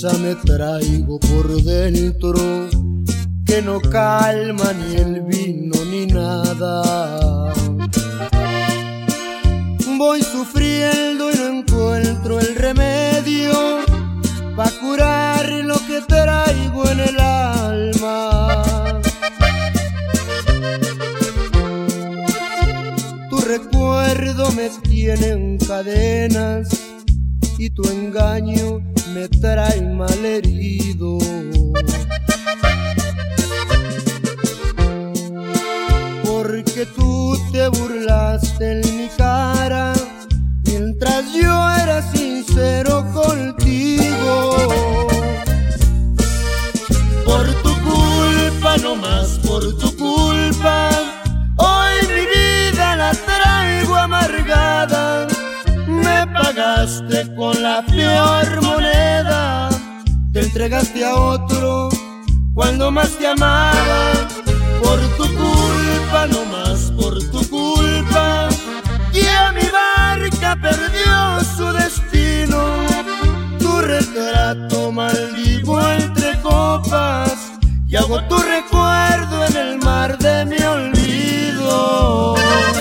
tristeza me traigo por dentro, que no calma ni el vino ni nada. Voy sufriendo y no encuentro el remedio pa' curar lo que traigo en el alma. Tu recuerdo me tiene en cadenas y tu engaño me trae malherido. Porque tú te burlaste en mi cara mientras yo era sincero contigo. Por tu culpa, no más por tu culpa, hoy mi vida la traigo amargada. Me pagaste con la peor moneda, te entregaste a otro cuando más te amaba. Por tu culpa, no más por tu culpa, ya mi barca perdió su destino. Tu retrato maldigo entre copas y hago tu recuerdo en el mar de mi olvido.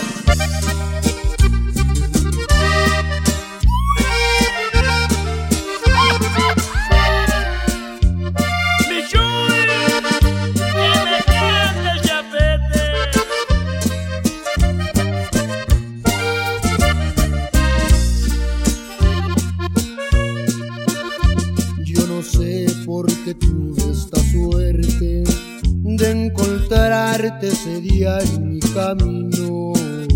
No sé por qué tuve esta suerte de encontrarte ese día en mi camino,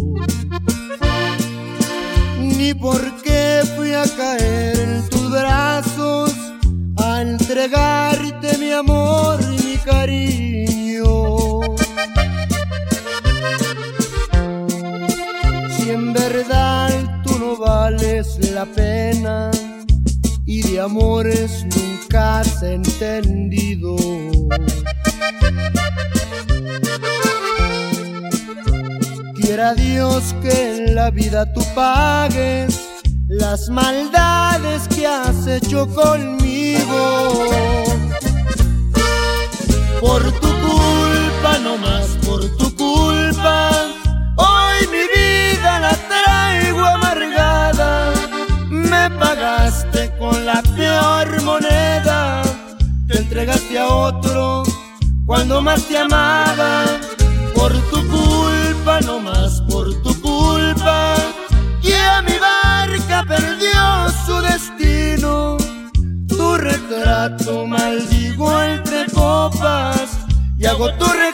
ni por qué fui a caer en tus brazos a entregarte mi amor y mi cariño. Si en verdad tú no vales la pena y de amores nunca has entendido, quiera Dios que en la vida tú pagues las maldades que has hecho conmigo. Por tu culpa, no más por tu culpa, hoy mi vida la traigo amargada. Me pagaste con la peor moneda, te entregaste a otro cuando más te amaba. Por tu culpa, no más por tu culpa, ya mi barca perdió su destino. Tu retrato maldigo entre copas y hago tu